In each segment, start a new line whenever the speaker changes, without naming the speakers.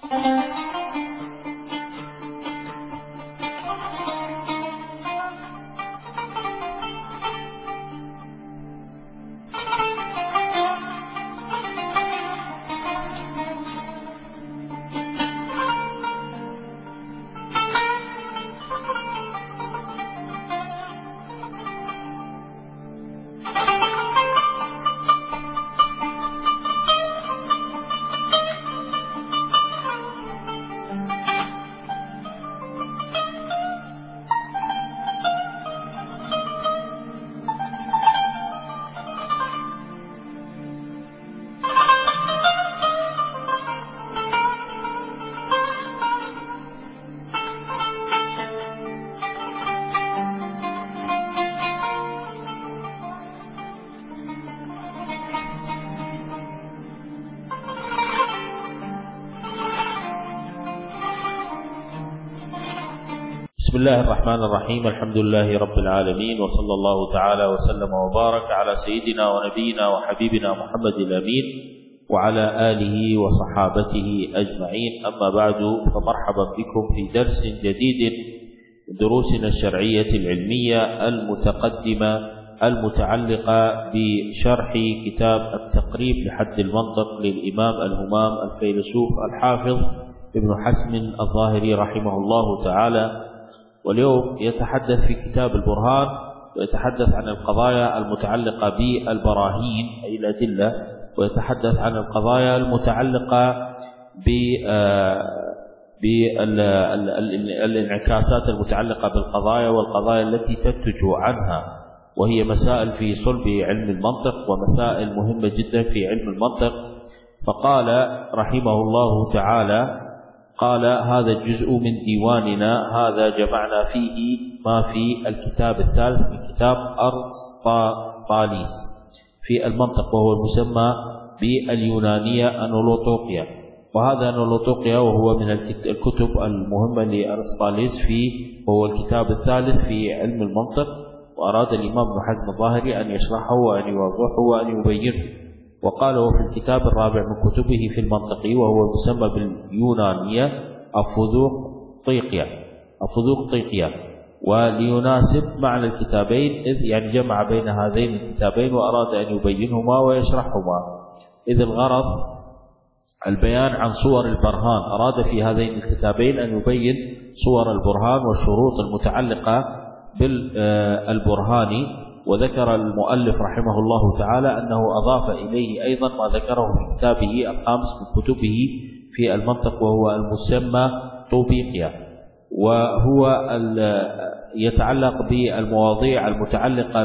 بسم الله الرحمن الرحيم. الحمد لله رب العالمين، وصلى الله تعالى وسلم وبارك على سيدنا ونبينا وحبيبنا محمد الأمين وعلى آله وصحابته أجمعين. أما بعد، فمرحبا بكم في درس جديد من دروسنا الشرعية العلمية المتقدمة المتعلقة بشرح كتاب التقريب لحد المنطق للإمام الهمام الفيلسوف الحافظ ابن حزم الظاهري رحمه الله تعالى. واليوم يتحدث في كتاب البرهان ويتحدث عن القضايا المتعلقة بالبراهين أي الأدلة، ويتحدث عن القضايا المتعلقة بالانعكاسات المتعلقة بالقضايا والقضايا التي تنتج عنها، وهي مسائل في صلب علم المنطق ومسائل مهمة جدا في علم المنطق. فقال رحمه الله تعالى: قال: هذا الجزء من ديواننا هذا جمعنا فيه ما في الكتاب الثالث من كتاب أرسطاطاليس في المنطق، وهو المسمى باليونانية أنولوطوقيا. وهذا أنولوطوقيا وهو من الكتب المهمة لأرسطاطاليس وهو الكتاب الثالث في علم المنطق، وأراد الإمام ابن حزم الظاهري أن يشرحه وأن يوضحه وأن يبينه. وقال: وفي الكتاب الرابع من كتبه في المنطق وهو المسمى باليونانية أفودوقطيقيا، وليناسب معنى الكتابين، إذ يعني جمع بين هذين الكتابين وأراد أن يبينهما ويشرحهما، إذ الغرض البيان عن صور البرهان. أراد في هذين الكتابين أن يبين صور البرهان والشروط المتعلقة بالبرهان. وذكر المؤلف رحمه الله تعالى أنه أضاف إليه أيضا ما ذكره في كتابه الخامس من كتبه في المنطق وهو المسمى طوبيقيا، وهو يتعلق بالمواضيع المتعلقة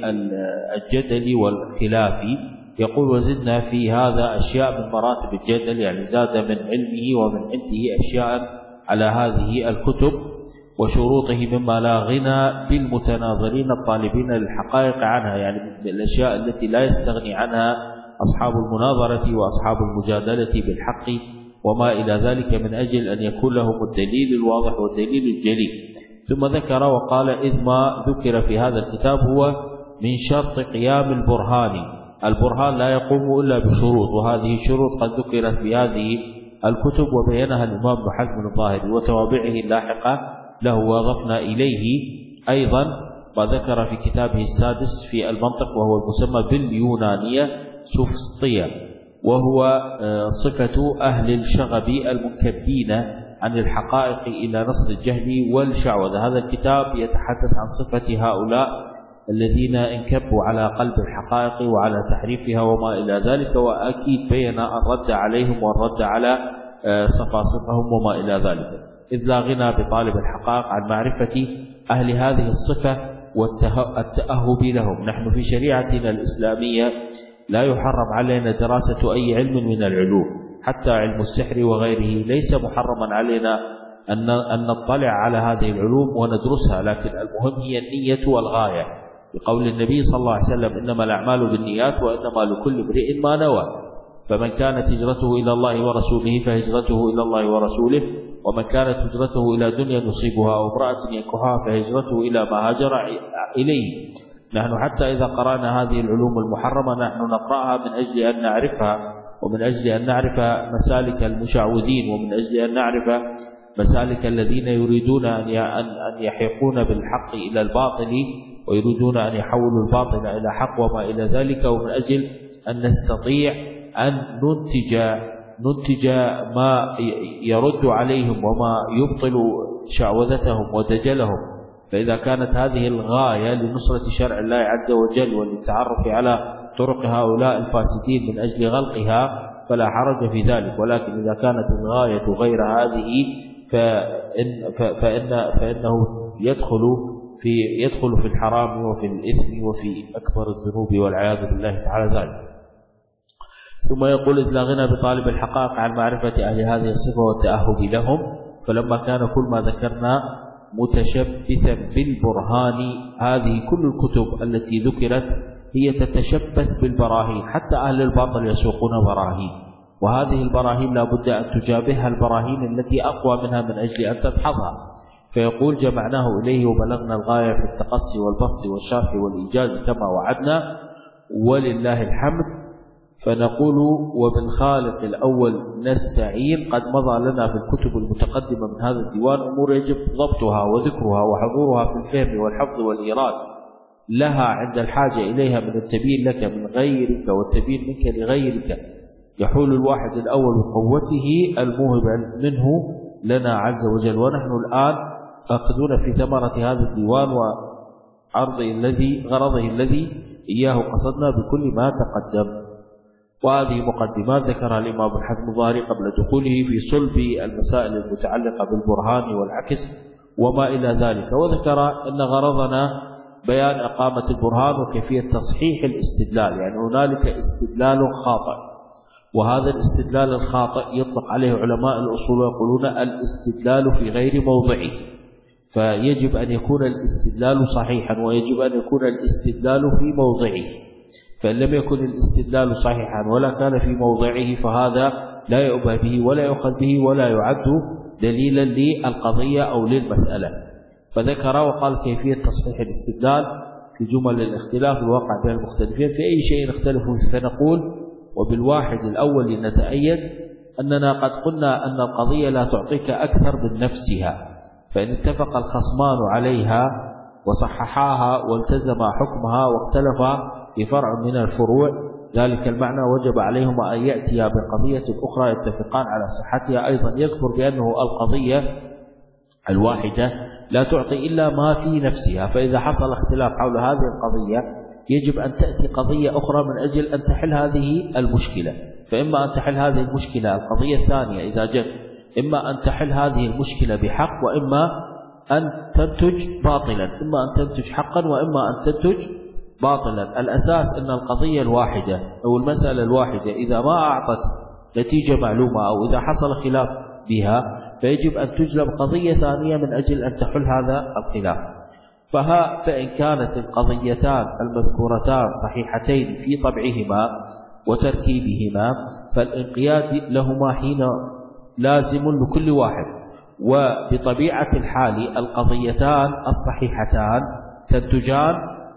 بالجدل والخلاف. يقول: وزدنا في هذا أشياء من مراتب الجدل، يعني زاد من علمه ومن عنده أشياء على هذه الكتب وشروطه مما لا غنى بالمتناظرين الطالبين للحقائق عنها، يعني من الأشياء التي لا يستغني عنها أصحاب المناظرة وأصحاب المجادلة بالحق وما إلى ذلك، من أجل أن يكون لهم الدليل الواضح والدليل الجلي. ثم ذكر وقال: إذ ما ذكر في هذا الكتاب هو من شرط قيام البرهان لا يقوم إلا بشروط، وهذه الشروط قد ذكرت في هذه الكتب وبينها الإمام ابن حزم الظاهري وتوابعه اللاحقة له. وأضفنا إليه أيضا ما ذكر في كتابه السادس في المنطق وهو المسمى باليونانية سوفسطية، وهو صفة أهل الشغب المنكبين عن الحقائق إلى نصر الجهل والشعوذة. هذا الكتاب يتحدث عن صفة هؤلاء الذين انكبوا على قلب الحقائق وعلى تحريفها وما إلى ذلك، وأكيد بين الرد عليهم والرد على صفاصفهم وما إلى ذلك، إذ لا غنى بطالب الحقائق عن معرفة أهل هذه الصفة والتأهب لهم. نحن في شريعتنا الإسلامية لا يحرم علينا دراسة أي علم من العلوم، حتى علم السحر وغيره ليس محرما علينا أن نطلع على هذه العلوم وندرسها، لكن المهم هي النية والغاية، بقول النبي صلى الله عليه وسلم: إنما الأعمال بالنيات وإنما لكل امرئ ما نوى. فمن كانت هجرته إلى الله ورسوله فهجرته إلى الله ورسوله، ومن كانت هجرته إلى دنيا نصيبها أو امرأة ينكحها فهجرته إلى ما هاجر إليه. نحن حتى إذا قرأنا هذه العلوم المحرمة نحن نقرأها من أجل أن نعرفها ومن أجل أن نعرف مسالك المشعوذين، ومن أجل أن نعرف مسالك الذين يريدون أن يحيقون بالحق إلى الباطل، ويريدون أن يحولوا الباطل إلى حق وما إلى ذلك، ومن أجل أن نستطيع أن ننتج ما يرد عليهم وما يبطل شعوذتهم ودجلهم. فإذا كانت هذه الغاية لنصرة شرع الله عز وجل وللتعرف على طرق هؤلاء الفاسدين من أجل غلقها فلا حرج في ذلك، ولكن إذا كانت الغاية غير هذه فإنه يدخل في الحرام وفي الإثم وفي أكبر الذنوب والعياذ بالله تعالى ذلك. ثم يقول: إذ لا غنى بطالب الحقائق عن معرفة أهل هذه الصفة والتأهب لهم، فلما كان كل ما ذكرنا متشبثا بالبرهان، هذه كل الكتب التي ذكرت هي تتشبث بالبراهين، حتى أهل الباطل يسوقون براهين، وهذه البراهين لا بد أن تجابهها البراهين التي أقوى منها من أجل أن تدحضها. فيقول: جمعناه إليه وبلغنا الغاية في التقصي والبسط والشرح والإيجاز كما وعدنا ولله الحمد. فنقول: وبالخالق الأول نستعين. قد مضى لنا في الكتب المتقدمة من هذا الديوان أمور يجب ضبطها وذكرها وحضورها في الفهم والحفظ والإيراد لها عند الحاجة إليها من التبيين لك من غيرك والتبيين منك لغيرك. يحول الواحد الأول بقوته الموهب منه لنا عز وجل، ونحن الآن أخذون في ثمرة هذا الديوان غرضه الذي إياه قصدنا بكل ما تقدم. وهذه مقدمات ذكرها الإمام ابن حزم الظاهري قبل دخوله في صلب المسائل المتعلقة بالبرهان والعكس وما إلى ذلك، وذكر أن غرضنا بيان إقامة البرهان وكيفية تصحيح الاستدلال. يعني هنالك استدلال خاطئ، وهذا الاستدلال الخاطئ يطلق عليه علماء الأصول ويقولون الاستدلال في غير موضعه، فيجب أن يكون الاستدلال صحيحا ويجب أن يكون الاستدلال في موضعه. فإن لم يكن الاستدلال صحيحا ولا كان في موضعه فهذا لا يؤبه به ولا يؤخذ به ولا يعد دليلا للقضية أو للمسألة. فذكر وقال كيفية تصحيح الاستدلال في جمل الاختلاف الواقع بين المختلفين في أي شيء اختلفوا فيه. فنقول: وبالواحد الأول نتأيد أننا قد قلنا أن القضية لا تعطيك أكثر من نفسها، فإن اتفق الخصمان عليها وصححاها والتزما حكمها واختلفا في فرع من الفروع ذلك المعنى وجب عليهما أن يأتيا بقضية أخرى يتفقان على صحتها. أيضا يذكر بأنه القضية الواحدة لا تعطي إلا ما في نفسها، فإذا حصل اختلاف حول هذه القضية يجب أن تأتي قضية أخرى من أجل أن تحل هذه المشكلة. فإما أن تحل هذه المشكلة القضية الثانية إذا جاء، إما أن تحل هذه المشكلة بحق وإما أن تنتج باطلا، إما أن تنتج حقا وإما أن تنتج باطلا. الأساس أن القضية الواحدة أو المسألة الواحدة إذا ما أعطت نتيجة معلومة أو إذا حصل خلاف بها فيجب أن تجلب قضية ثانية من أجل أن تحل هذا الخلاف. فإن كانت القضيتان المذكورتان صحيحتين في طبعهما وتركيبهما فالانقياد لهما حين لازم لكل واحد. وبطبيعة الحال القضيتان الصحيحتان تنتجان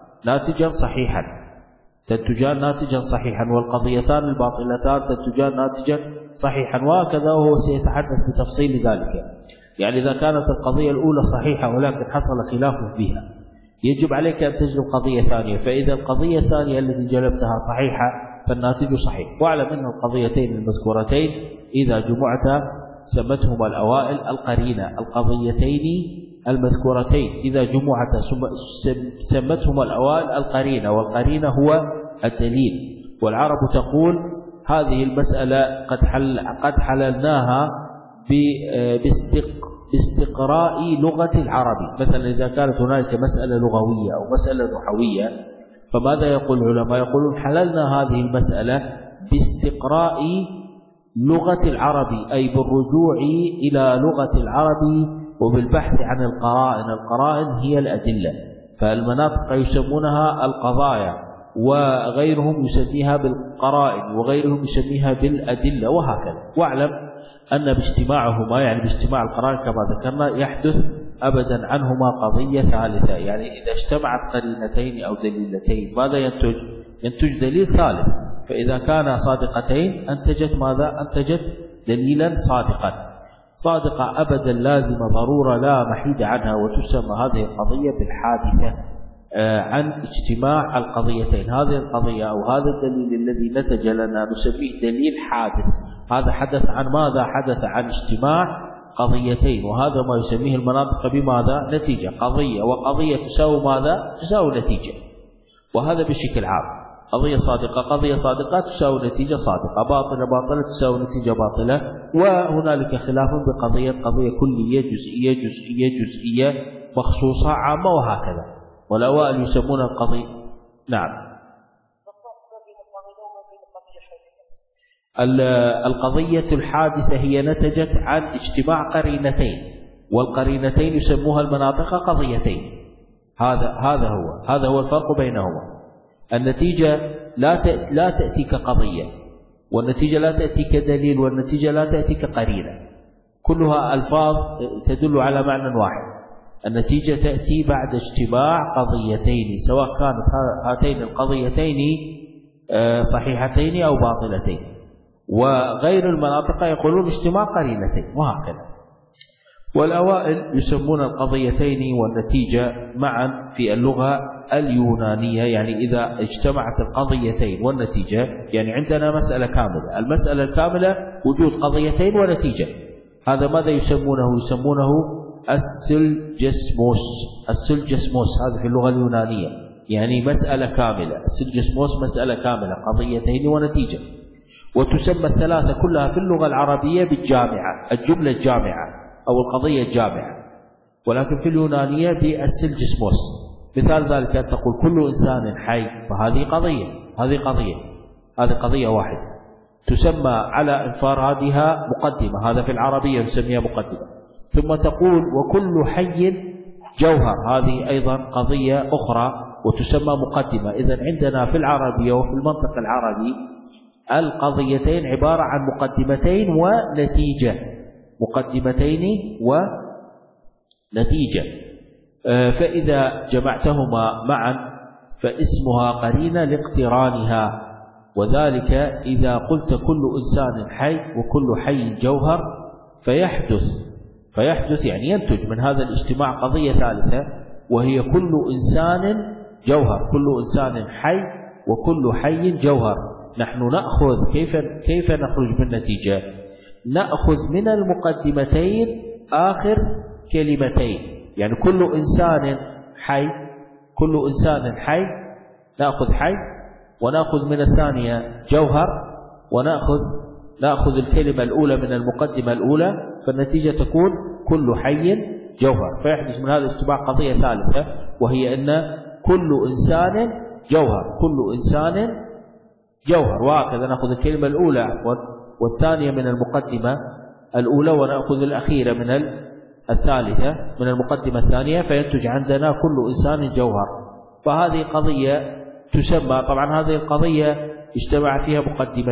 ناتجا صحيحا والقضيتان الباطلتان تنتجان ناتجا صحيحا، وهكذا وهو سيتحدث بتفصيل ذلك. يعني إذا كانت القضية الأولى صحيحة ولكن حصل خلاف بها يجب عليك أن تجلب قضية ثانية، فإذا القضية الثانية التي جلبتها صحيحة فالناتج صحيح. واعلم أن القضيتين المذكورتين إذا جمعتا سمتهما الأوائل القرينة. القضيتين المذكورتين إذا جمعتا سمتهما الأوائل القرينة، والقرينة هو الدليل. والعرب تقول هذه المسألة قد حللناها باستقراء لغة العرب. مثلا إذا كانت هناك مسألة لغوية أو مسألة نحوية فماذا يقول العلماء؟ يقولون حللنا هذه المسألة باستقراء لغة العرب، أي بالرجوع إلى لغة العرب وبالبحث عن القرائن. القرائن هي الأدلة، فالمناطق يسمونها القضايا وغيرهم يسميها بالقرائن وغيرهم يسميها بالأدلة وهكذا. واعلم أن باجتماعهما يعني باجتماع القرائن كما ذكرنا يحدث أبدا عنهما قضية ثالثة. يعني إذا اجتمعت قرينتين أو دليلتين ماذا ينتج؟ ينتج دليل ثالث. فإذا كانا صادقتين أنتجت ماذا؟ أنتجت دليلا صادقا. صادقة أبدا لازمة ضرورة لا محيد عنها، وتسمى هذه القضية بالحادثة عن اجتماع القضيتين. هذه القضية أو هذا الدليل الذي نتج لنا نسميه دليل حادث. هذا حدث عن ماذا؟ حدث عن اجتماع قضيتين، وهذا ما يسميه المناطق بماذا؟ نتيجة. قضية وقضية تساوي ماذا؟ تساوي نتيجة. وهذا بشكل عام، قضية صادقة قضية صادقة تساوي نتيجة صادقة، باطلة باطلة تساوي نتيجة باطلة. وهنالك خلاف بقضية كلية جزئية جزئية جزئية مخصوصة عامة وهكذا. والأوائل يسمون القضية. نعم. القضية الحادثة هي نتجت عن اجتماع قرينتين، والقرينتين يسموها المناطق قضيتين. هذا هو الفرق بينهما. النتيجة لا تأتي كقضية، والنتيجة لا تأتي كدليل، والنتيجة لا تأتي كقرينة. كلها ألفاظ تدل على معنى واحد. النتيجة تأتي بعد اجتماع قضيتين، سواء كانت هاتين القضيتين صحيحتين أو باطلتين. وغير المناطق يقولون اجتماع قرينتين وهكذا. والأوائل يسمون القضيتين والنتيجة معا في اللغة اليونانية، يعني إذا اجتمعت القضيتين والنتيجة، يعني عندنا مسألة كاملة، المسألة الكاملة وجود قضيتين ونتيجة. هذا ماذا يسمونه؟ يسمونه السلجسموس. السلجسموس هذا في اللغة اليونانية يعني مسألة كاملة. السلجسموس مسألة كاملة، قضيتين ونتيجة. وتسمى الثلاثة كلها في اللغة العربية بالجامعة، الجملة الجامعة أو القضية الجامعة، ولكن في اليونانية بالسلجسموس. مثال ذلك أن تقول كل إنسان حي، فهذه قضية، هذه قضية واحدة تسمى على انفرادها مقدمة. هذا في العربية نسميها مقدمة. ثم تقول وكل حي جوهر، هذه أيضا قضية أخرى وتسمى مقدمة. إذن عندنا في العربية وفي المنطق العربي القضيتين عبارة عن مقدمتين ونتيجة، مقدمتين ونتيجة. فإذا جمعتهما معا فاسمها قرينة لاقترانها، وذلك إذا قلت كل إنسان حي وكل حي جوهر فيحدث يعني ينتج من هذا الاجتماع قضية ثالثة، وهي كل إنسان جوهر، كل إنسان حي وكل حي جوهر. نحن نأخذ كيف نخرج بالنتيجة؟ نأخذ من المقدمتين آخر كلمتين، يعني كل إنسان حي، كل إنسان حي نأخذ حي، ونأخذ من الثانية جوهر، ونأخذ الكلمة الأولى من المقدمة الأولى، فالنتيجة تكون كل حي جوهر. فيحدث من هذا الاجتماع قضية ثالثة، وهي أن كل إنسان جوهر، كل إنسان جوهر. وهكذا نأخذ الكلمة الأولى والثانية من المقدمة الأولى، ونأخذ الأخيرة من الثالثة من المقدمة الثانية، فينتج عندنا كل إنسان جوهر. فهذه قضية تسمى، طبعا هذه القضية اجتمع فيها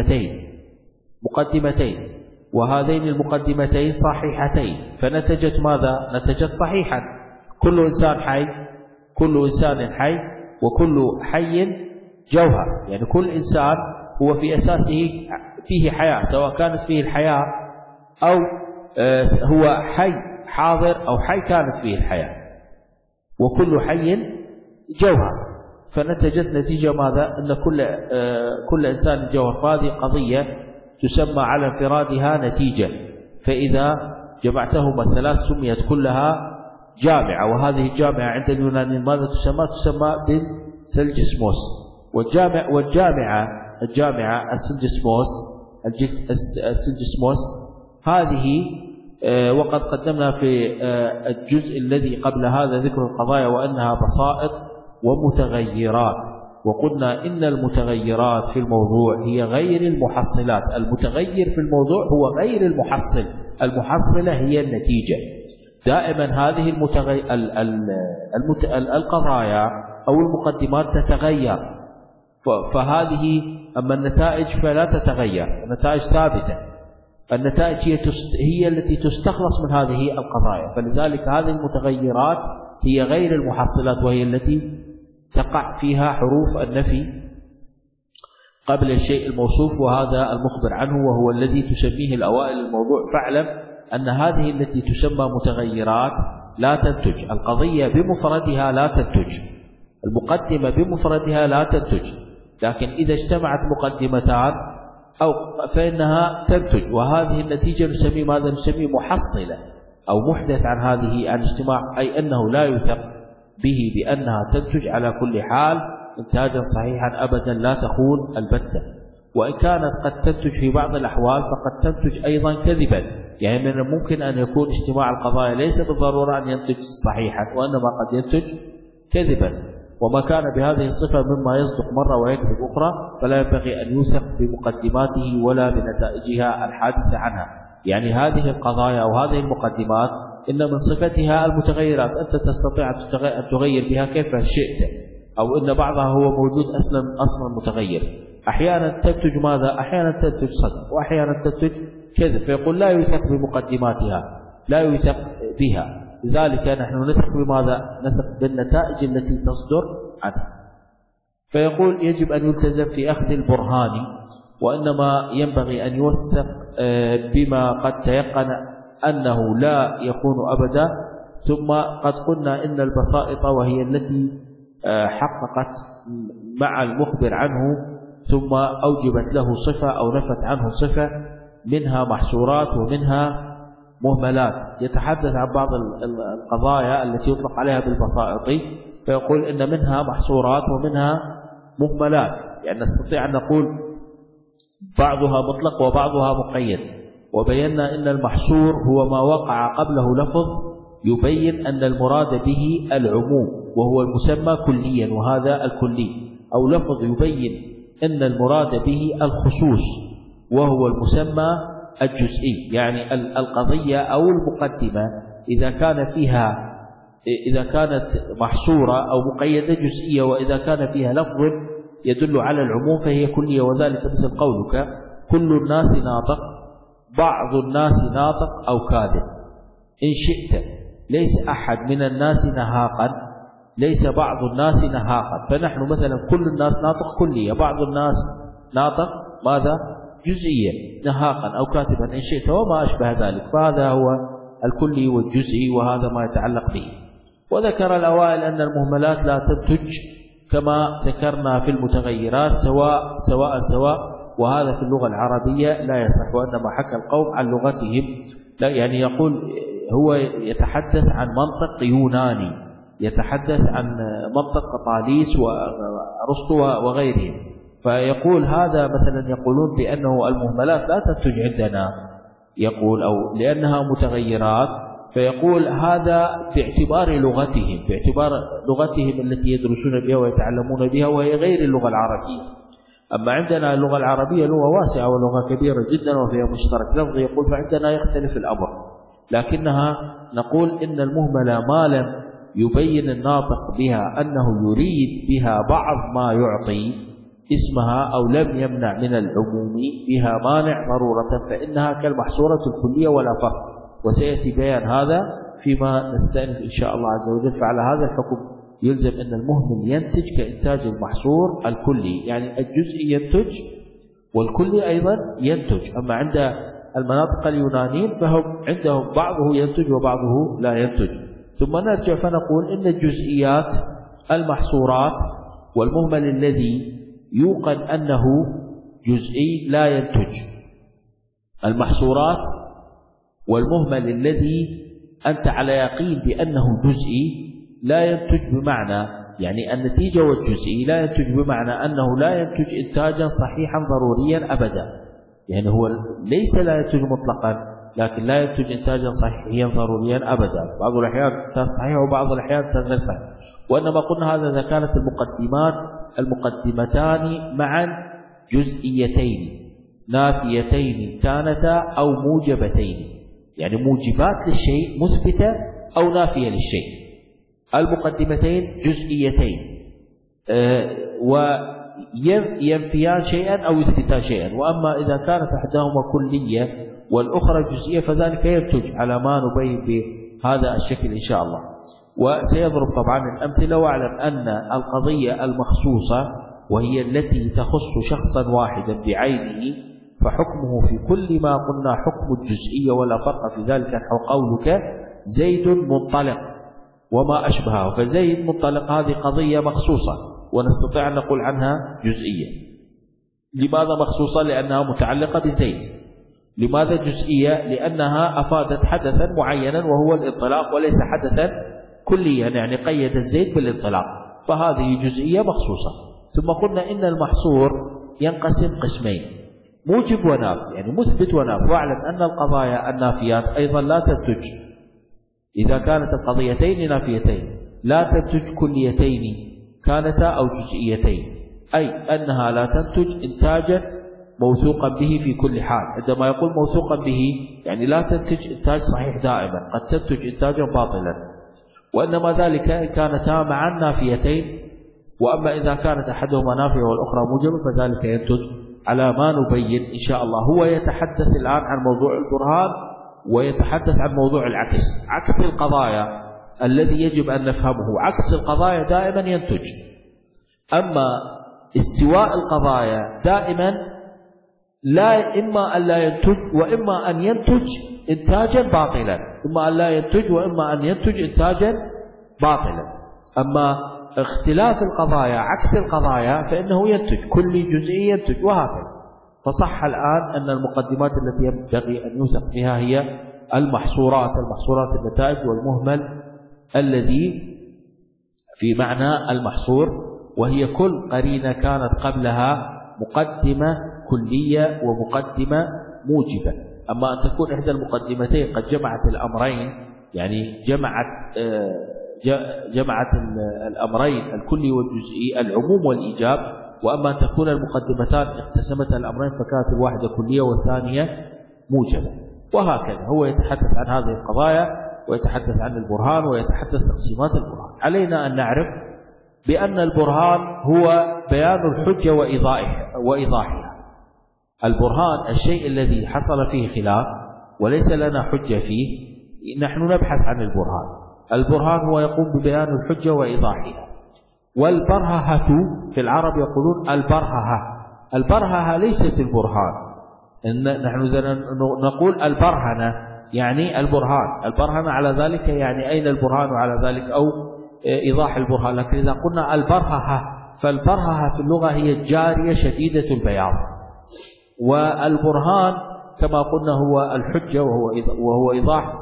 مقدمتين، وهذين المقدمتين صحيحتين، فنتجت ماذا؟ نتجت صحيحا. كل إنسان حي، كل إنسان حي وكل حي جوهر، يعني كل إنسان هو في أساسه فيه حياة، سواء كانت فيه الحياة أو هو حي حاضر أو حي كانت فيه الحياة، وكل حي جوهر. فنتجت نتيجة ماذا؟ أن كل إنسان جوهر. فهذه قضية تسمى على انفرادها نتيجة. فإذا جمعتهما الثلاث سميت كلها جامعة. وهذه الجامعة عند اليونانيين ماذا تسمى؟ تسمى بالسلجسموس. الجامعة السلجسموس هذه، وقد قدمنا في الجزء الذي قبل هذا ذكر القضايا وأنها بسائط ومتغيرات، وقلنا إن المتغيرات في الموضوع هي غير المحصلات. المتغير في الموضوع هو غير المحصل، المحصلة هي النتيجة. دائما هذه القضايا أو المقدمات تتغير، فهذه أما النتائج فلا تتغير، النتائج ثابتة. النتائج هي التي تستخلص من هذه القضايا، فلذلك هذه المتغيرات هي غير المحصلات، وهي التي تقع فيها حروف النفي قبل الشيء الموصوف، وهذا المخبر عنه وهو الذي تسميه الأوائل الموضوع. فاعلم أن هذه التي تسمى متغيرات لا تنتج، القضية بمفردها لا تنتج، المقدمة بمفردها لا تنتج، لكن إذا اجتمعت مقدمتان أو فإنها تنتج، وهذه النتيجة نسميه ماذا؟ نسميه محصلة أو محدث عن هذه عن اجتماع، أي أنه لا يثق به بأنها تنتج على كل حال إنتاجا صحيحا أبدا لا تخون البتة. وإن كانت قد تنتج في بعض الأحوال فقد تنتج أيضا كذبا، يعني من الممكن أن يكون اجتماع القضايا ليس بالضرورة أن ينتج صحيحا، وإنما قد ينتج كذبا. وما كان بهذه الصفة مما يصدق مرة ويكذب أخرى فلا ينبغي أن يوثق بمقدماته ولا بنتائجها الحادثة عنها. يعني هذه القضايا أو هذه المقدمات إن من صفتها المتغيرات، أنت تستطيع أن تغير بها كيف شئت، أو إن بعضها هو موجود أصلا متغير. أحيانا تنتج ماذا؟ أحيانا تنتج صدق وأحيانا تنتج كذب، فيقول لا يوثق بمقدماتها، لا يوثق بها. لذلك نحن نثق بماذا؟ نثق بالنتائج التي تصدر عنها. فيقول يجب أن يلتزم في أخذ البرهان، وإنما ينبغي أن يوثق بما قد تيقن أنه لا يخون أبدا. ثم قد قلنا إن البسائط وهي التي حققت مع المخبر عنه ثم أوجبت له صفة أو نفت عنه صفة، منها محصورات ومنها مهملات. يتحدث عن بعض القضايا التي يطلق عليها بالبسائط، فيقول إن منها محصورات ومنها مهملات، يعني نستطيع أن نقول بعضها مطلق وبعضها مقيد. وبينا إن المحصور هو ما وقع قبله لفظ يبين أن المراد به العموم وهو المسمى كليا، وهذا الكلي، أو لفظ يبين أن المراد به الخصوص وهو المسمى الجزئي. يعني القضية أو المقدمة إذا كانت محصورة أو مقيدة جزئية، وإذا كان فيها لفظ يدل على العموم فهي كلية. وذلك مثل قولك كل الناس ناطق، بعض الناس ناطق أو كاذب. إن شئت ليس أحد من الناس نهاقا، ليس بعض الناس نهاقا. فنحن مثلا كل الناس ناطق كلية، بعض الناس ناطق ماذا؟ جزئية، نهاقا أو كاتبا إن شئت وما أشبه ذلك. فهذا هو الكلي والجزئي، وهذا ما يتعلق به. وذكر الأوائل أن المهملات لا تنتج كما ذكرنا في المتغيرات سواء، وهذا في اللغة العربية لا يصح. وإنما حكى القوم عن لغتهم، لا يعني يقول هو يتحدث عن منطق يوناني، يتحدث عن منطق طاليس وأرسطو وغيرهم. فيقول هذا مثلا يقولون بأنه المهملات لا تنتج عندنا، يقول أو لأنها متغيرات. فيقول هذا باعتبار لغتهم التي يدرسون بها ويتعلمون بها، وهي غير اللغة العربية. أما عندنا اللغة العربية لغة واسعة ولغة كبيرة جدا وفيها مشترك لفظ، يقول فعندنا يختلف الأمر. لكنها نقول إن المهملة ما لم يبين الناطق بها أنه يريد بها بعض ما يعطي اسمها، أو لم يمنع من العموم بها مانع ضرورة، فإنها كالمحصورة الكلية ولا فرق. وسيأتي بيان هذا فيما نستأنف إن شاء الله عز وجل. فعلى هذا الحكم يلزم أن المهمل ينتج كإنتاج المحصور الكلي، يعني الجزئي ينتج والكلي أيضا ينتج. أما عند المناطق اليونانيين فهم عندهم بعضه ينتج وبعضه لا ينتج. ثم نرجع فنقول إن الجزئيات المحصورات والمهمل الذي يوقن أنه جزئي لا ينتج، المحصورات والمهمل الذي أنت على يقين بأنه جزئي لا ينتج، بمعنى يعني النتيجة والجزئي لا ينتج بمعنى أنه لا ينتج إنتاجا صحيحا ضروريا أبدا. يعني هو ليس لا ينتج مطلقا، لكن لا ينتج إنتاجا صحيحا ضروريا أبدا. بعض الأحيان إنتاج صحيح وبعض الأحيان إنتاج غير صحيح. وإنما قلنا هذا إذا كانت المقدمتان معا جزئيتين نافيتين كانتا أو موجبتين، يعني موجبات للشيء مثبتة أو نافية للشيء. المقدمتين جزئيتين وينفيان شيئا أو يثبتان شيئا. وأما إذا كانت إحداهما كلية والأخرى جزئية فذلك ينتج على ما نبين بهذا الشكل إن شاء الله. وسيضرب طبعا الأمثلة. واعلم أن القضية المخصوصة وهي التي تخص شخصا واحدا بعينه، فحكمه في كل ما قلنا حكم الجزئية ولا فرق في ذلك. نحو قولك زيد منطلق وما أشبهه، فزيد منطلق هذه قضية مخصوصة ونستطيع أن نقول عنها جزئية. لماذا مخصوصة؟ لأنها متعلقة بزيد. لماذا جزئية؟ لأنها أفادت حدثا معينا وهو الانطلاق وليس حدثا كليا، يعني قيد الزيد بالانطلاق، فهذه جزئية مخصوصة. ثم قلنا إن المحصور ينقسم قسمين، موجب ونافي، يعني مثبت ونافي. واعلم أن القضايا النافيات أيضا لا تنتج، إذا كانت القضيتين نافيتين لا تنتج كليتين كانتا أو جزئيتين، أي أنها لا تنتج إنتاجا موثوقا به في كل حال. عندما يقول موثوقا به يعني لا تنتج إنتاج صحيح دائما، قد تنتج إنتاجا باطلا، وإنما ذلك إن كانتا معا نافيتين. وأما إذا كانت أحدهما نافية والأخرى موجبة فذلك ينتج على ما نبين إن شاء الله. هو يتحدث الآن عن موضوع البرهان ويتحدث عن موضوع العكس، عكس القضايا الذي يجب أن نفهمه. عكس القضايا دائما ينتج، أما استواء القضايا دائما لا، إما أن لا ينتج وإما أن ينتج إنتاجا باطلا، إما أن لا ينتج وإما أن ينتج إنتاجا باطلا. أما اختلاف القضايا عكس القضايا فإنه ينتج كل جزئي ينتج، وهكذا. فصح الآن أن المقدمات التي ينبغي أن يوثق بها هي المحصورات النتائج، والمهمل الذي في معنى المحصور، وهي كل قرينة كانت قبلها مقدمة كلية ومقدمة موجبة. أما أن تكون إحدى المقدمتين قد جمعت الأمرين، يعني جمعت الأمرين الكلي والجزئي، العموم والإيجاب، وأما أن تكون المقدمتان اقتسمتها الأمرين فكانت الواحدة كلية والثانية موجبة، وهكذا. هو يتحدث عن هذه القضايا ويتحدث عن البرهان ويتحدث تقسيمات البرهان. علينا أن نعرف بأن البرهان هو بيان الحجة وإيضاحها. البرهان الشيء الذي حصل فيه خلاف وليس لنا حجة فيه، نحن نبحث عن البرهان. البرهان هو يقوم ببيان الحجة وإيضاحها. والبرهة في العرب يقولون البرهة ليست البرهان. نحن نقول البرهنة يعني البرهان على ذلك، يعني أين البرهان على ذلك أو إيضاح البرهان. لكن إذا قلنا البرهة فالبرهة في اللغة هي الجارية شديدة البياض، والبرهان كما قلنا هو الحجة وهو إيضاح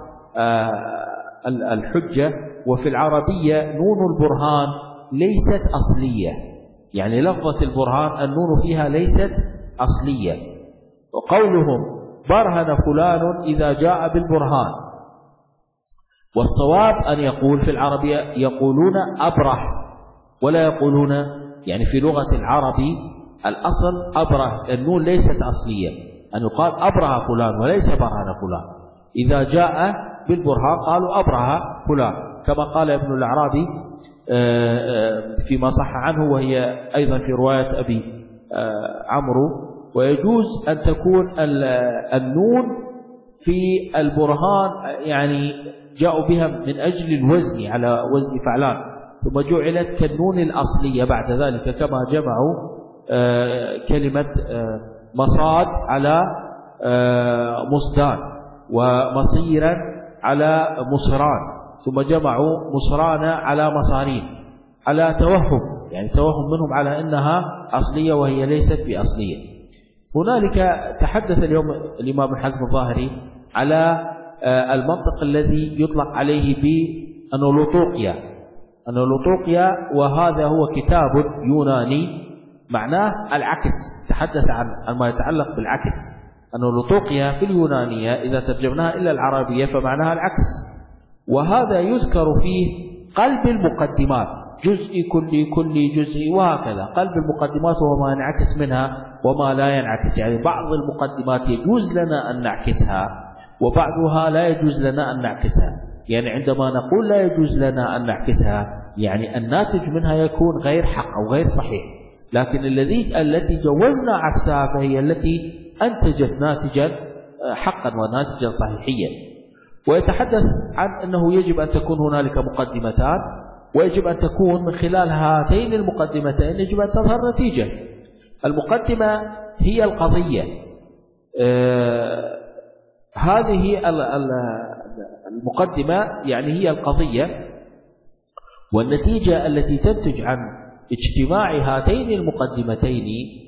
الحجة. وفي العربية نون البرهان ليست أصلية، يعني لفظة البرهان النون فيها ليست أصلية. وقولهم برهن فلان إذا جاء بالبرهان، والصواب أن يقول في العربية يقولون أبرح ولا يقولون، يعني في لغة العربي الأصل أبره، النون ليست أصلية، أن يقال أبره فلان وليس برهن فلان. إذا جاء بالبرهان قالوا أبره فلان، كما قال ابن الأعرابي فيما صح عنه، وهي أيضا في رواية أبي عمرو. ويجوز أن تكون النون في البرهان يعني جاءوا بها من أجل الوزن على وزن فعلان، ثم جعلت كالنون الأصلية بعد ذلك، كما جمعوا كلمة مصاد على مصدان ومصيرا على مصران، ثم جمعوا مصران على مصارين، على توهم، يعني توهم منهم على أنها أصلية وهي ليست بأصلية. هنالك تحدث اليوم الإمام حزم الظاهري على المنطق الذي يطلق عليه بأنولوطوقيا، وهذا هو كتاب يوناني معناه العكس، تحدث عن ما يتعلق بالعكس. أنولوطوقيا في اليونانية إذا ترجمناها إلى العربية فمعناها العكس، وهذا يذكر فيه قلب المقدمات، جزء كلي جزء، وهكذا. قلب المقدمات هو ما ينعكس منها وما لا ينعكس، يعني بعض المقدمات يجوز لنا أن نعكسها وبعضها لا يجوز لنا أن نعكسها. يعني عندما نقول لا يجوز لنا أن نعكسها يعني الناتج منها يكون غير حق أو غير صحيح، لكن التي جوزنا عكسها فهي التي أنتجت ناتجا حقا وناتجا صحيحيا. ويتحدث عن أنه يجب أن تكون هنالك مقدمتان، ويجب أن تكون من خلال هاتين المقدمتين يجب أن تظهر نتيجة. المقدمة هي القضية، هذه المقدمة يعني هي القضية، والنتيجة التي تنتج عن اجتماع هاتين المقدمتين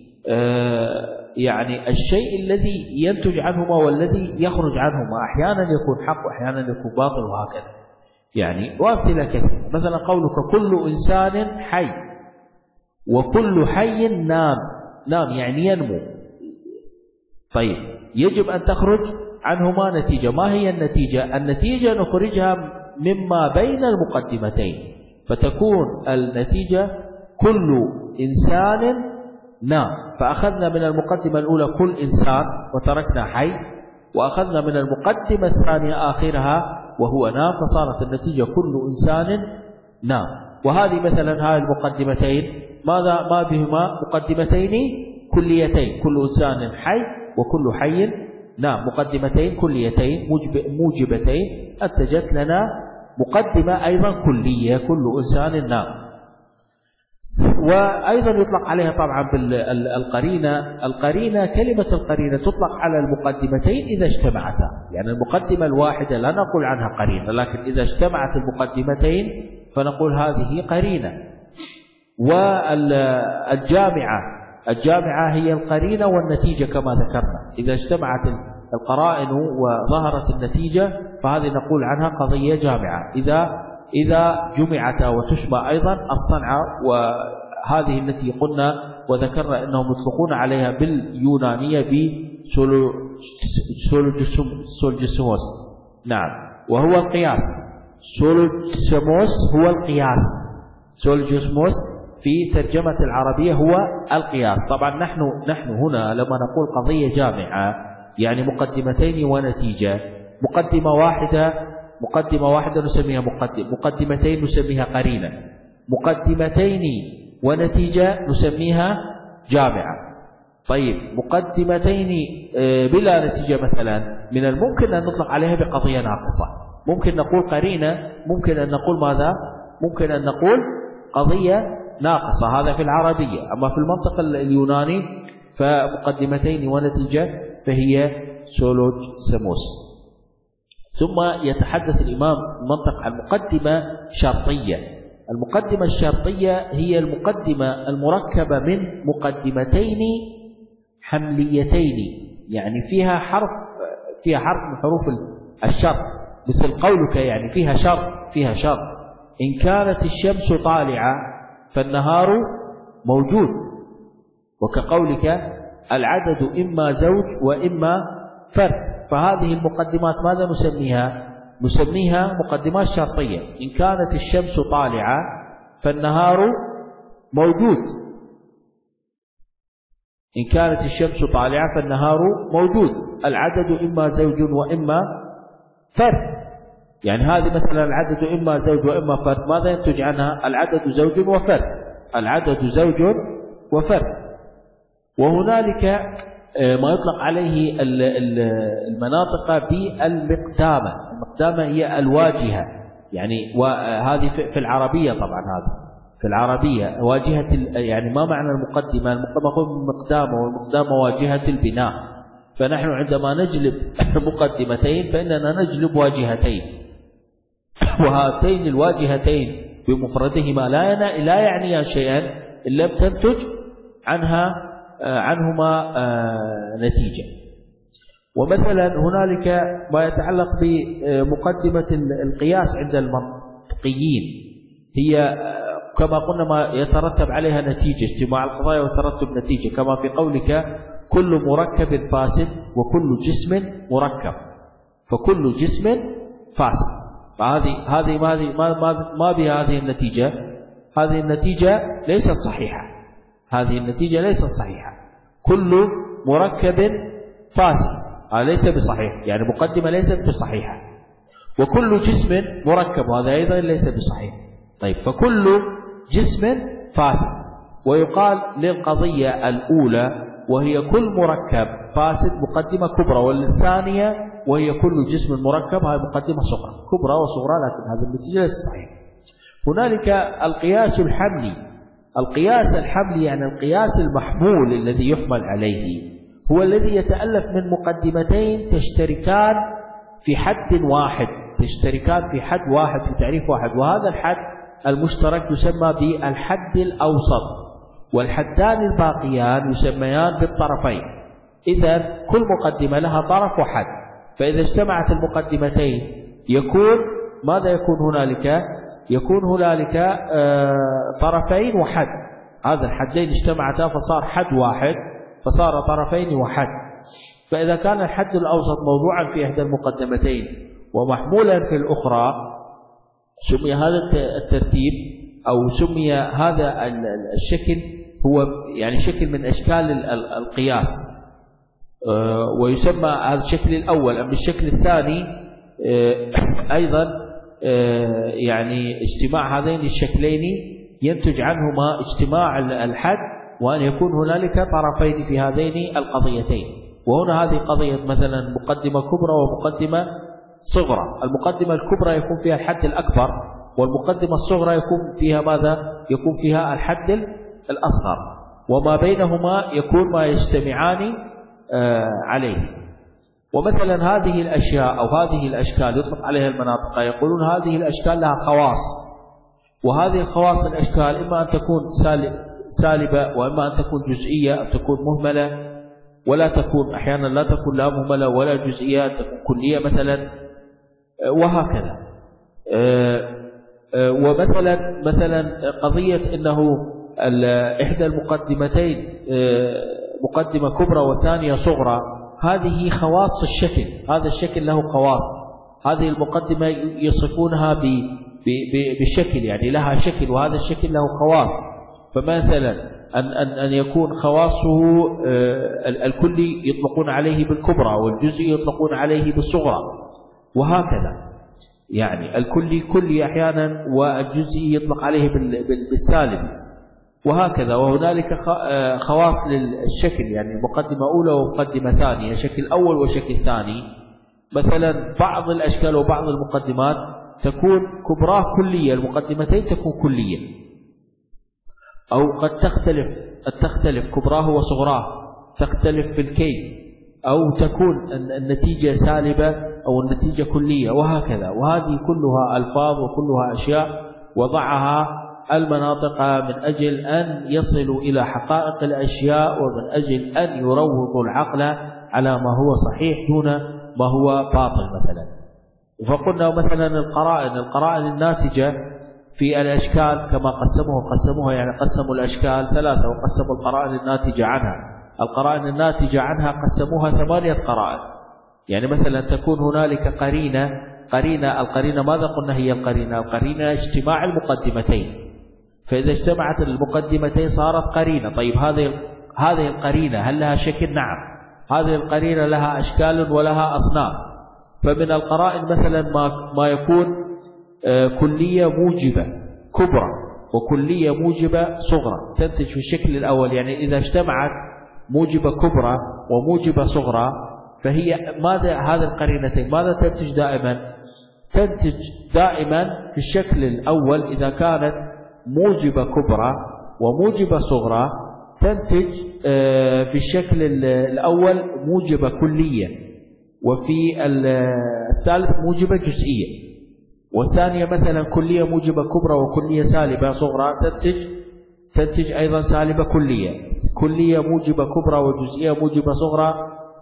يعني الشيء الذي ينتج عنهما والذي يخرج عنهما، أحيانا يكون حق وأحيانا يكون باطل وهكذا. يعني وأمثلة كثيرة، مثلا قولك كل إنسان حي، وكل حي نام يعني ينمو. طيب يجب أن تخرج عنهما نتيجة. ما هي النتيجة؟ النتيجة نخرجها مما بين المقدمتين، فتكون النتيجة كل إنسان نام، فأخذنا من المقدمة الأولى كل إنسان وتركنا حي، وأخذنا من المقدمة الثانية آخرها وهو نام، فصارت النتيجة كل إنسان نام. وهذه مثلا هذه المقدمتين ما بهما؟ مقدمتين كليتين، كل إنسان حي وكل حي نام، مقدمتين كليتين موجبتين، أنتجت لنا مقدمة أيضا كلية كل إنسان نام. وأيضا يطلق عليها طبعا القرينة، كلمة القرينة تطلق على المقدمتين إذا اجتمعتا، يعني المقدمة الواحدة لا نقول عنها قرينة، لكن إذا اجتمعت المقدمتين فنقول هذه قرينة. والجامعة هي القرينة والنتيجة كما ذكرنا، إذا اجتمعت القرائن وظهرت النتيجة فهذه نقول عنها قضية جامعة. إذا جمعتا وتشبه أيضا الصنعة، وهذه التي قلنا وذكرنا أنهم يطلقون عليها باليونانية بسولوجيسموس، نعم، وهو القياس. سولوجيسموس هو القياس، سولوجيسموس في ترجمة العربية هو القياس. طبعا نحن هنا لما نقول قضية جامعة يعني مقدمتين ونتيجة، مقدمة واحدة نسميها مقدمتين نسميها قرينة، مقدمتين ونتيجة نسميها جامعة. طيب مقدمتين بلا نتيجة مثلا من الممكن أن نطلق عليها بقضية ناقصة، ممكن نقول قرينة، ممكن أن نقول ماذا؟ ممكن أن نقول قضية ناقصة، هذا في العربية. أما في المنطق اليوناني فمقدمتين ونتيجة فهي سولوجيسموس. ثم يتحدث الإمام المنطق عن مقدمة شرطية. المقدمة الشرطية هي المقدمة المركبة من مقدمتين حمليتين، يعني فيها حرف من حروف الشرط، مثل قولك يعني فيها شرط إن كانت الشمس طالعة فالنهار موجود، وكقولك العدد إما زوج وإما فرد. فهذه المقدمات ماذا نسميها مقدمات شرطية. إن كانت الشمس طالعة فالنهار موجود، إن كانت الشمس طالعة فالنهار موجود، العدد إما زوج وإما فرد. يعني هذه مثلا العدد إما زوج وإما فرد، ماذا ينتج عنها؟ العدد زوج وفرد، العدد زوج وفرد. وهنالك ما يطلق عليه المناطق بالمقدامة. المقدامة هي الواجهة، يعني وهذه في العربية طبعا، هذا في العربية واجهة يعني ما معنى المقدمة؟ المقدمة والمقدامة واجهة البناء. فنحن عندما نجلب مقدمتين فإننا نجلب واجهتين، وهاتين الواجهتين بمفردهما لا يعني شيئا إن لم تنتج عنهما نتيجة. ومثلا هنالك ما يتعلق بمقدمة القياس عند المنطقيين، هي كما قلنا ما يترتب عليها نتيجة، اجتماع القضايا وترتب نتيجة، كما في قولك كل مركب فاسد وكل جسم مركب، فكل جسم فاسد. فهذه ما بها هذه النتيجة، هذه النتيجة ليست صحيحة، هذه النتيجة ليست صحيحة. كل مركب فاسد هذا ليس بصحيح، يعني مقدمة ليست بصحيحة. وكل جسم مركب هذا أيضا ليس بصحيح. طيب فكل جسم فاسد. ويقال للقضية الأولى وهي كل مركب فاسد مقدمة كبرى، والثانية وهي كل جسم مركب هذه مقدمة صغرى، كبرى وصغرى، لكن هذه النتيجة ليست صحيحة. هنالك القياس الحملي. القياس الحملي يعني القياس المحمول الذي يحمل عليه، هو الذي يتألف من مقدمتين تشتركان في حد واحد، تشتركان في حد واحد، في تعريف واحد، وهذا الحد المشترك يسمى بالحد الأوسط، والحدان الباقيان يسميان بالطرفين. إذا كل مقدمة لها طرف وحد، فإذا اجتمعت المقدمتين يكون ماذا يكون هنالك؟ يكون هنالك طرفين وحد. هذا الحدين اجتمعتا فصار حد واحد، فصار طرفين وحد. فإذا كان الحد الأوسط موضوعا في إحدى المقدمتين ومحمولا في الأخرى، سمي هذا الترتيب أو سمي هذا الشكل هو يعني شكل من أشكال القياس، ويسمى هذا الشكل الأول. أما الشكل الثاني أيضا يعني اجتماع هذين الشكلين ينتج عنهما اجتماع الحد، وأن يكون هنالك طرفين في هذين القضيتين. وهنا هذه قضية مثلا مقدمة كبرى ومقدمة صغرى. المقدمة الكبرى يكون فيها الحد الأكبر، والمقدمة الصغرى يكون فيها ماذا؟ يكون فيها الحد الأصغر، وما بينهما يكون ما يجتمعان عليه. ومثلا هذه الأشياء أو هذه الأشكال يطلق عليها المناطق، يقولون هذه الأشكال لها خواص، وهذه الخواص الأشكال إما أن تكون سالبة، وإما أن تكون جزئية أو تكون مهملة، ولا تكون أحيانا لا تكون لا مهملة ولا جزئية، تكون كلية مثلا، وهكذا. ومثلا قضية أنه إحدى المقدمتين مقدمة كبرى والثانية صغرى، هذه خواص الشكل. هذا الشكل له خواص، هذه المقدمة يصفونها بالشكل، يعني لها شكل، وهذا الشكل له خواص. فمثلا أن يكون خواصه الكلي يطلقون عليه بالكبرى، والجزئي يطلقون عليه بالصغرى، وهكذا. يعني الكلي كلي أحيانا، والجزئي يطلق عليه بالسالب، وهكذا. وهنالك خواص للشكل، يعني مقدمة أولى ومقدمة ثانية، شكل أول وشكل ثاني. مثلا بعض الأشكال وبعض المقدمات تكون كبراه كلية، المقدمتين تكون كلية، أو قد تختلف كبراه وصغراه، تختلف في الكيف، أو تكون النتيجة سالبة أو النتيجة كلية، وهكذا. وهذه كلها ألفاظ وكلها أشياء وضعها المناطق من أجل أن يصلوا إلى حقائق الأشياء، ومن أجل أن يروضوا العقل على ما هو صحيح دون ما هو باطل مثلا. فقلنا مثلا القرائن الناتجة في الأشكال كما قسموها، يعني قسموا الأشكال ثلاثة وقسموا القرائن الناتجة عنها. القرائن الناتجة عنها قسموها 8 قرائن. يعني مثلا تكون هنالك القرينة ماذا قلنا هي القرينة؟ القرينة اجتماع المقدمتين، فإذا اجتمعت المقدمتين صارت قرينة. طيب هذه القرينة هل لها شكل؟ نعم، هذه القرينة لها أشكال ولها أصناف. فمن القرائن مثلا ما يكون كلية موجبة كبرى وكلية موجبة صغرى، تنتج في الشكل الأول. يعني إذا اجتمعت موجبة كبرى وموجبة صغرى، فهي ماذا هذه القرينتين ماذا تنتج دائما؟ تنتج دائما في الشكل الأول إذا كانت موجبة كبرى وموجبة صغرى، تنتج في الشكل الأول موجبة كلية، وفي الثالث موجبة جزئية، والثانية مثلا كلية موجبة كبرى وكلية سالبة صغرى، تنتج أيضا سالبة كلية موجبة كبرى وجزئية موجبة صغرى،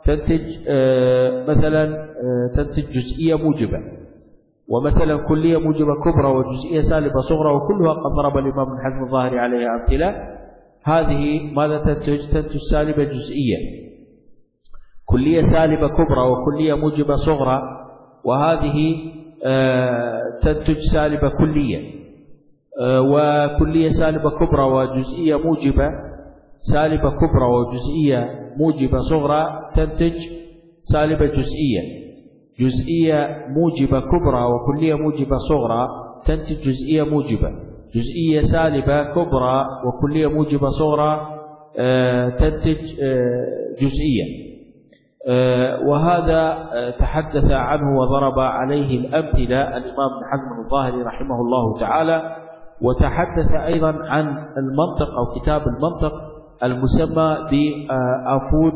تنتج جزئية موجبة. ومثلا كلية موجبة كبرى وجزئية سالبة صغرى، وكلها قد ضرب الإمام ابن حزم الظاهري عليها أمثلة. هذه ماذا تنتج سالبة جزئية، كلية سالبة كبرى وكلية موجبة صغرى، وهذه تنتج سالبة كلية. وكلية سالبة كبرى وجزئية موجبة، سالبة كبرى وجزئية موجبة صغرى، تنتج سالبة جزئية موجبة كبرى وكلية موجبة صغرى، تنتج جزئية موجبة. جزئية سالبة كبرى وكلية موجبة صغرى، تنتج جزئية. وهذا تحدث عنه وضرب عليه الأمثلة الإمام ابن حزم الظاهري رحمه الله تعالى، وتحدث أيضا عن المنطق أو كتاب المنطق المسمى بأفود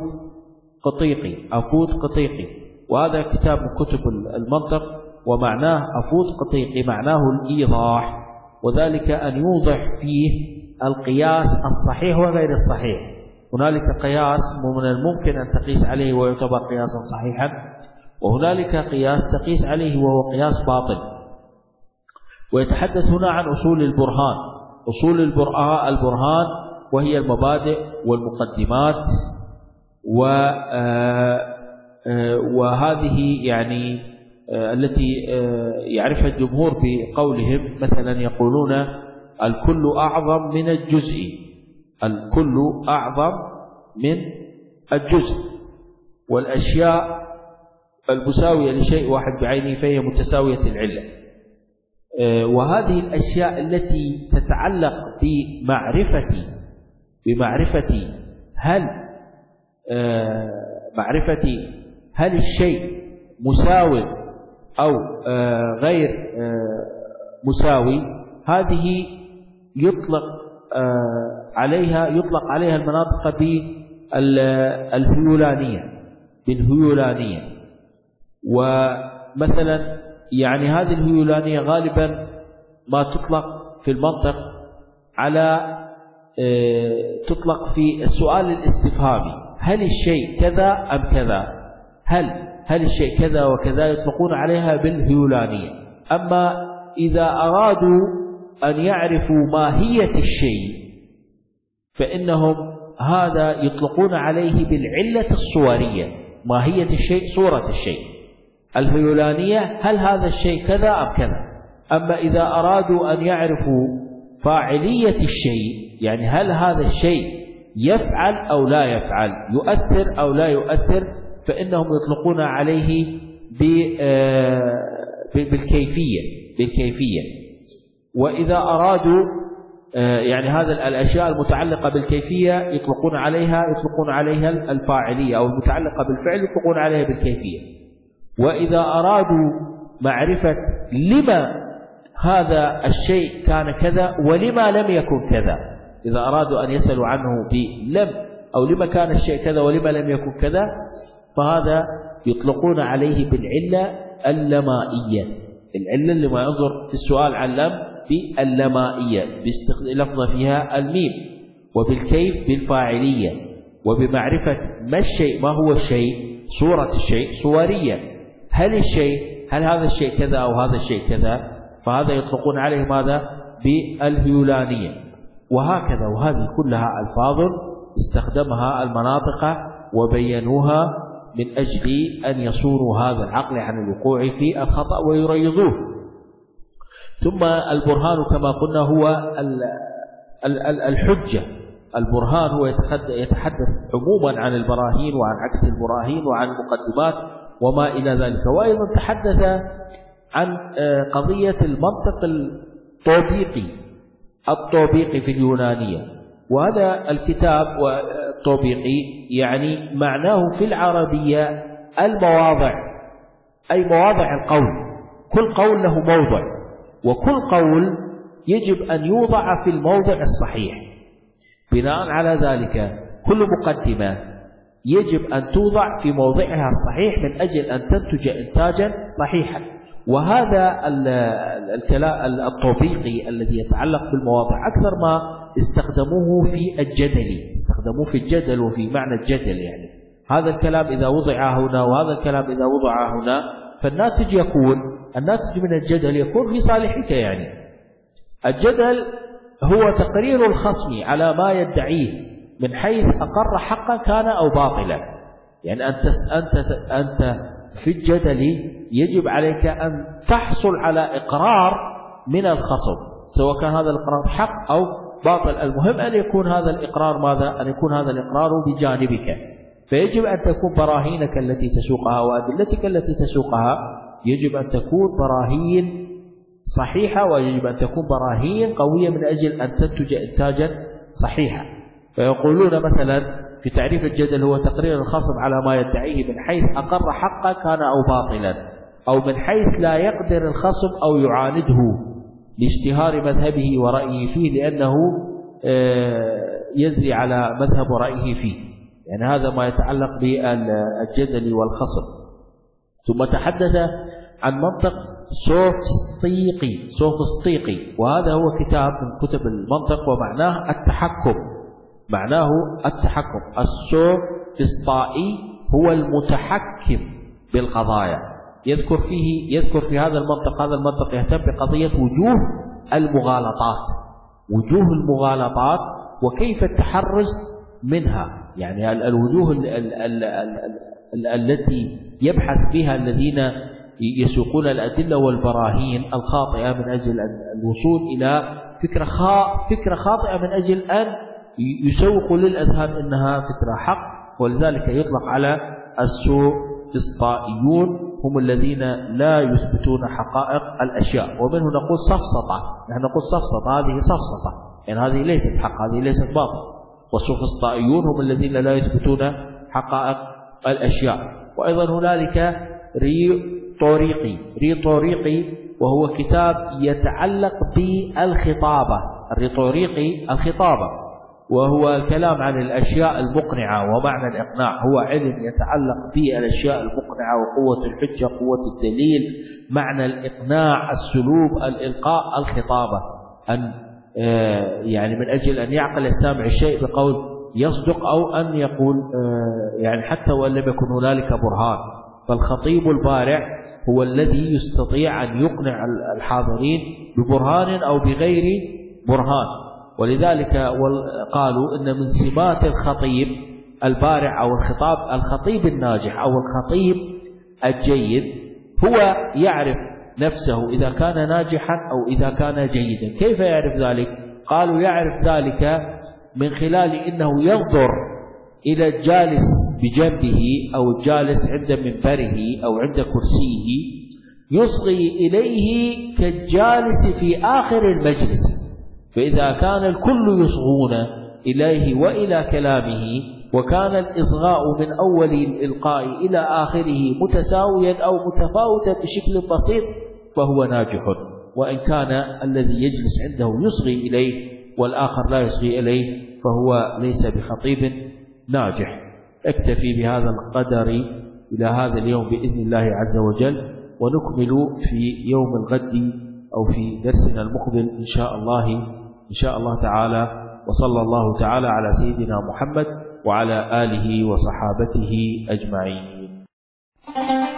قطيقي، وهذا كتاب من كتب المنطق، ومعناه أفود قطيقي معناه الإيضاح، وذلك أن يوضح فيه القياس الصحيح وغير الصحيح. هنالك قياس من الممكن أن تقيس عليه ويعتبر قياسا صحيحا، وهنالك قياس تقيس عليه وهو قياس باطل. ويتحدث هنا عن أصول البرهان. أصول البرهان وهي المبادئ والمقدمات، وهذه يعني التي يعرفها الجمهور بقولهم، مثلا يقولون الكل أعظم من الجزء، الكل أعظم من الجزء، والأشياء المساوية لشيء واحد بعينه فهي متساوية العلة. وهذه الأشياء التي تتعلق بمعرفة هل الشيء مساوي أو غير مساوي، هذه يطلق عليها المناطق بالهيولانية. ومثلا يعني هذه الهيولانية غالبا ما تطلق في المنطق على تطلق في السؤال الاستفهامي، هل الشيء كذا أم كذا، هل الشيء كذا وكذا، يطلقون عليها بالهيولانية. أما إذا أرادوا أن يعرفوا ماهية الشيء فإنهم هذا يطلقون عليه بالعلة الصورية، ماهية الشيء، صورة الشيء. الهيولانية هل هذا الشيء كذا أم كذا. أما إذا أرادوا أن يعرفوا فاعلية الشيء، يعني هل هذا الشيء يفعل أو لا يفعل، يؤثر أو لا يؤثر، فإنهم يطلقون عليه بالكيفية. وإذا أرادوا يعني هذا الأشياء المتعلقة بالكيفية يطلقون عليها الفاعلية، أو المتعلقة بالفعل يطلقون عليها بالكيفية. وإذا أرادوا معرفة لما هذا الشيء كان كذا ولما لم يكن كذا، إذا أرادوا أن يسألوا عنه بلم أو لما كان الشيء كذا ولما لم يكن كذا، فهذا يطلقون عليه بالعلة اللمائية، العلة اللي ما ينظر في السؤال عن لم باللمائية، لفظ فيها الميم، وبالكيف بالفاعلية، وبمعرفة ما هو الشيء، صورة الشيء صورية، هل هذا الشيء كذا أو هذا الشيء كذا، فهذا يطلقون عليه ماذا؟ بالهيولانية. وهكذا، وهذه كلها ألفاظ استخدمها المناطق وبينوها من أجل أن يصونوا هذا العقل عن الوقوع في الخطأ ويريضوه. ثم البرهان كما قلنا هو الحجة. البرهان هو يتحدث عموما عن البراهين وعن عكس البراهين وعن المقدمات وما إلى ذلك. وأيضا تحدث عن قضية المنطق الطوبيقي في اليونانية. وهذا الكتاب الطوبيقي يعني معناه في العربية المواضع، أي مواضع القول، كل قول له موضع، وكل قول يجب أن يوضع في الموضع الصحيح. بناء على ذلك كل مقدمة يجب أن توضع في موضعها الصحيح من أجل أن تنتج إنتاجا صحيحا. وهذا الطوبيقي الذي يتعلق بالمواضع أكثر ما استخدموه في الجدل وفي معنى الجدل، يعني هذا الكلام إذا وضع هنا وهذا الكلام إذا وضع هنا، فالناتج من الجدل يكون في صالحك. يعني الجدل هو تقرير الخصم على ما يدعيه من حيث أقر حقا كان أو باطلا. يعني أنت في الجدل يجب عليك أن تحصل على إقرار من الخصم، سواء كان هذا الإقرار حق أو باطل. المهم أن يكون هذا الإقرار ماذا؟ أن يكون هذا الإقرار بجانبك. فيجب أن تكون براهينك التي تسوقها وأدلتك التي تسوقها يجب أن تكون براهين صحيحة، ويجب أن تكون براهين قوية من أجل أن تنتج إنتاجا صحيحا. فيقولون مثلا في تعريف الجدل هو تقرير الخصم على ما يدعيه من حيث أقر حقا كان أو باطلا، أو من حيث لا يقدر الخصم أو يعانده لاشتهار مذهبه ورأيه فيه، لأنه يزري على مذهب ورأيه فيه. يعني هذا ما يتعلق بالجدل والخصم. ثم تحدث عن منطق سوفسطيقي، وهذا هو كتاب من كتب المنطق، ومعناه التحكم. معناه التحكم. السوفسطائي هو المتحكم بالقضايا. يذكر في هذا المنطق. هذا المنطق يهتم بقضية وجوه المغالطات وكيف التحرز منها. يعني الوجوه التي يبحث بها الذين يسوقون الأدلة والبراهين الخاطئة من أجل الوصول إلى فكرة خاطئة من أجل أن يسوقوا للأذهان أنها فكرة حق. ولذلك يطلق على السوفسطائيون، هم الذين لا يثبتون حقائق الأشياء. ومنه نقول سفسطة. نحن نقول سفسطة، هذه سفسطة، يعني هذه ليست حق، هذه ليست باطل. والسوفسطائيون هم الذين لا يثبتون حقائق الأشياء. وأيضا هنالك ريطوريقي، وهو كتاب يتعلق بالخطابة. الخطابة وهو الكلام عن الأشياء المقنعة ومعنى الإقناع. هو علم يتعلق بالأشياء المقنعة وقوة الحجة، قوة الدليل، معنى الإقناع، السلوب، الإلقاء، الخطابة. يعني من أجل أن يعقل السامع الشيء بقول يصدق، أو أن يقول يعني حتى وإن لم يكن هنالك برهان. فالخطيب البارع هو الذي يستطيع أن يقنع الحاضرين ببرهان أو بغير برهان. ولذلك قالوا إن من سمات الخطيب البارع أو الخطيب الناجح أو الخطيب الجيد هو يعرف نفسه إذا كان ناجحا أو إذا كان جيدا. كيف يعرف ذلك؟ قالوا يعرف ذلك من خلال إنه ينظر إلى الجالس بجنبه أو الجالس عند منبره أو عند كرسيه، يصغي إليه كالجالس في آخر المجلس. فإذا كان الكل يصغون إليه وإلى كلامه، وكان الإصغاء من أول الإلقاء إلى آخره متساويا أو متفاوتا بشكل بسيط، فهو ناجح. وإن كان الذي يجلس عنده يصغي إليه والآخر لا يصغي إليه، فهو ليس بخطيب ناجح. اكتفي بهذا القدر إلى هذا اليوم بإذن الله عز وجل، ونكمل في يوم الغد أو في درسنا المقبل إن شاء الله تعالى. وصلى الله تعالى على سيدنا محمد وعلى آله وصحابته أجمعين.